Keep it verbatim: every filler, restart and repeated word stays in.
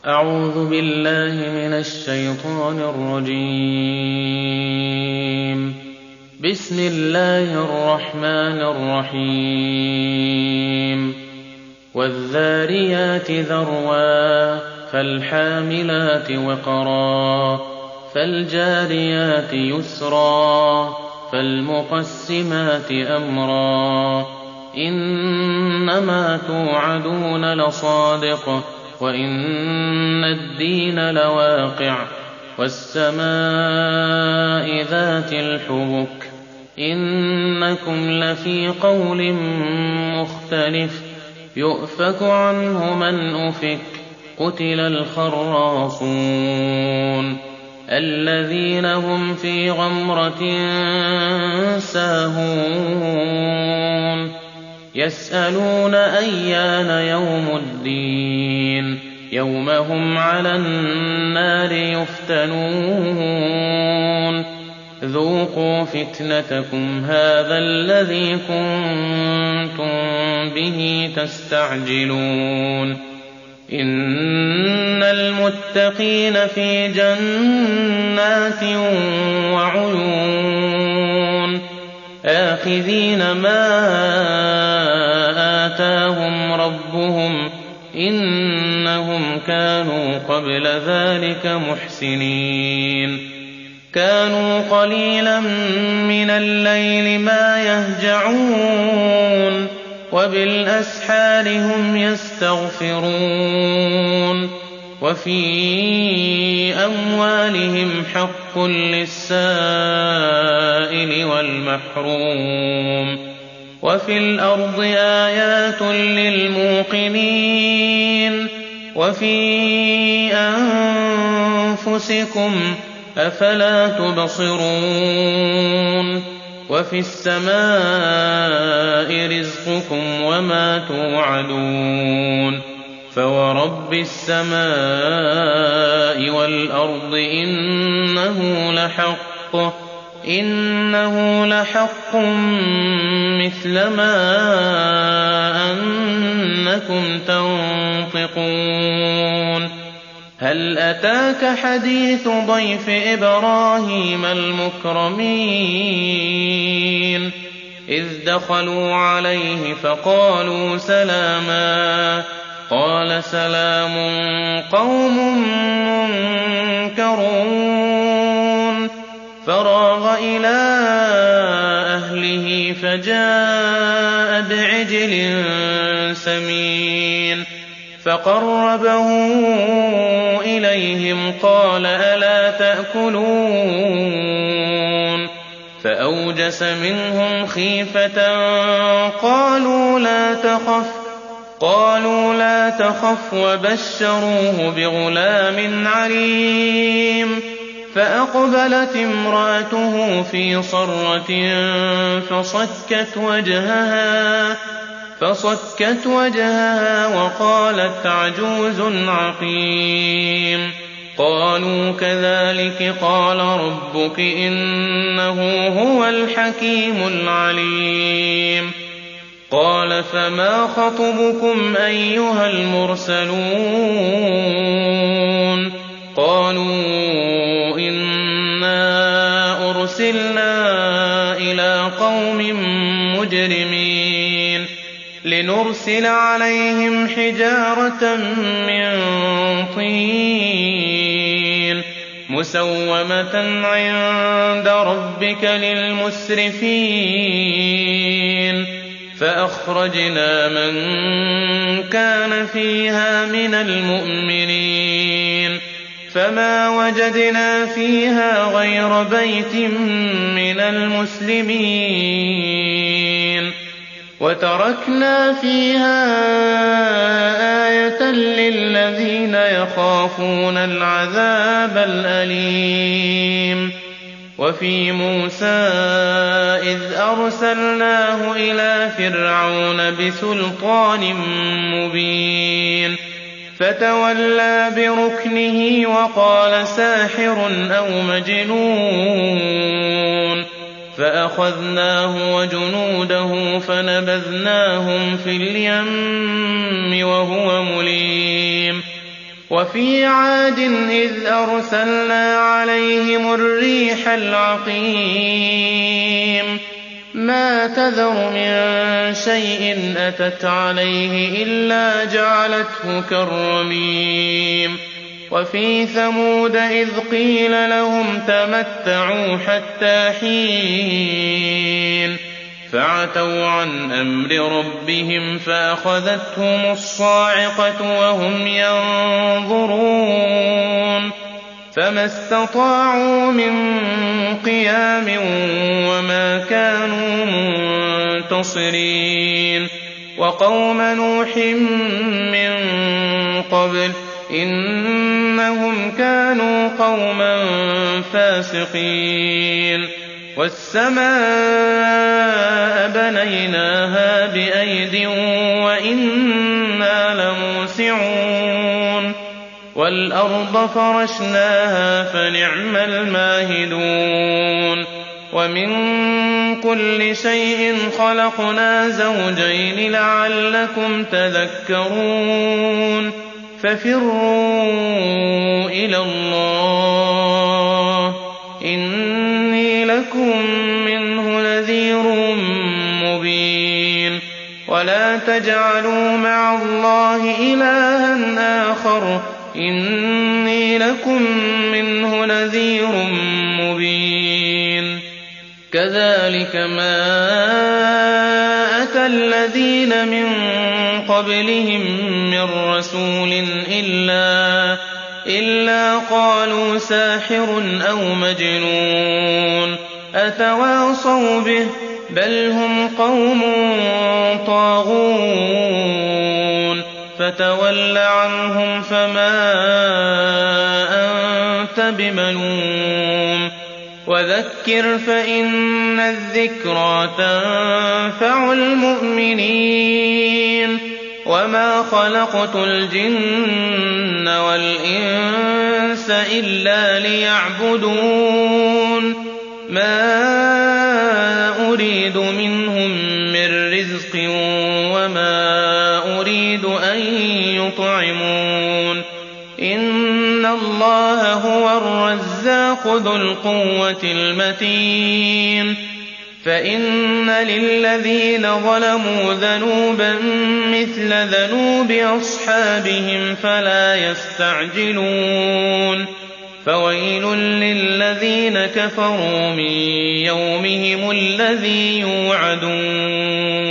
أعوذ بالله من الشيطان الرجيم. بسم الله الرحمن الرحيم. والذاريات ذروا فالحاملات وقرا فالجاريات يسرا فالمقسمات أمرا إنما توعدون لصادق وإن الدين لواقع والسماء ذات الحبك إنكم لفي قول مختلف يؤفك عنه من أفك قتل الخراصون الذين هم في غمرة ساهون يسألون أيان يوم الدين يوم هم على النار يفتنون ذوقوا فتنتكم هذا الذي كنتم به تستعجلون إن المتقين في جنات وعيون آخذين ما آتاهم ربهم إنهم كانوا قبل ذلك محسنين كانوا قليلا من الليل ما يهجعون وبالأسحار هم يستغفرون وفي أموالهم حق للسائل والمحروم وفي الأرض آيات للموقنين وفي أنفسكم أفلا تبصرون وفي السماء رزقكم وما توعدون فورب السماء والأرض إنه لحق إنه لحق مثل ما أنكم تنطقون هل أتاك حديث ضيف إبراهيم المكرمين إذ دخلوا عليه فقالوا سلاما قال سلام قوم منكرون فراغ إلى أهله فجاء بعجل سمين فقربه إليهم قال ألا تأكلون فأوجس منهم خيفة قالوا لا تخف قالوا لا تخف وبشروه بغلام عليم فأقبلت امرأته في صرة فصكت وجهها فصكت وجهها وقالت عجوز عقيم قالوا كذلك قال ربك إنه هو الحكيم العليم قال فما خطبكم أيها المرسلون قالوا إنا أرسلنا إلى قوم مجرمين لنرسل عليهم حجارة من طين مسومة عند ربك للمسرفين فأخرجنا من كان فيها من المؤمنين فما وجدنا فيها غير بيت من المسلمين وتركنا فيها آية للذين يخافون العذاب الأليم وفي موسى إذ أرسلناه إلى فرعون بسلطان مبين فتولى بركنه وقال ساحر أو مجنون فأخذناه وجنوده فنبذناهم في اليم وهو مليم وفي عاد إذ أرسلنا عليهم الريح العقيم ما تذر من شيء أتت عليه إلا جعلته كالرميم وفي ثمود إذ قيل لهم تمتعوا حتى حين فعتوا عن أمر ربهم فأخذتهم الصاعقة وهم ينظرون فما استطاعوا من قيام وما كانوا منتصرين وقوم نوح من قبل إنهم كانوا قوما فاسقين والسماء بنيناها بأيد وإنا لموسعون والأرض فرشناها فنعم الماهدون ومن كل شيء خلقنا زوجين لعلكم تذكرون ففروا إلى الله إني لكم منه نذير مبين ولا تجعلوا مع الله إلها آخر إني لكم منه نذير مبين كذلك ما أتى الذين من قبلهم من رسول إلا, إلا قالوا ساحر أو مجنون أتواصوا به بل هم قوم طاغون فتول عنهم فما أنت بملوم وذكر فإن الذكرى تنفع المؤمنين وما خلقت الجن والإنس إلا ليعبدون ما أريد منهم من رزق وما أريد أن يطعمون إن الله هو الرزاق ذو القوة المتين فإن للذين ظلموا ذنوبا مثل ذنوب أصحابهم فلا يستعجلون فويل للذين كفروا من يومهم الذي يوعدون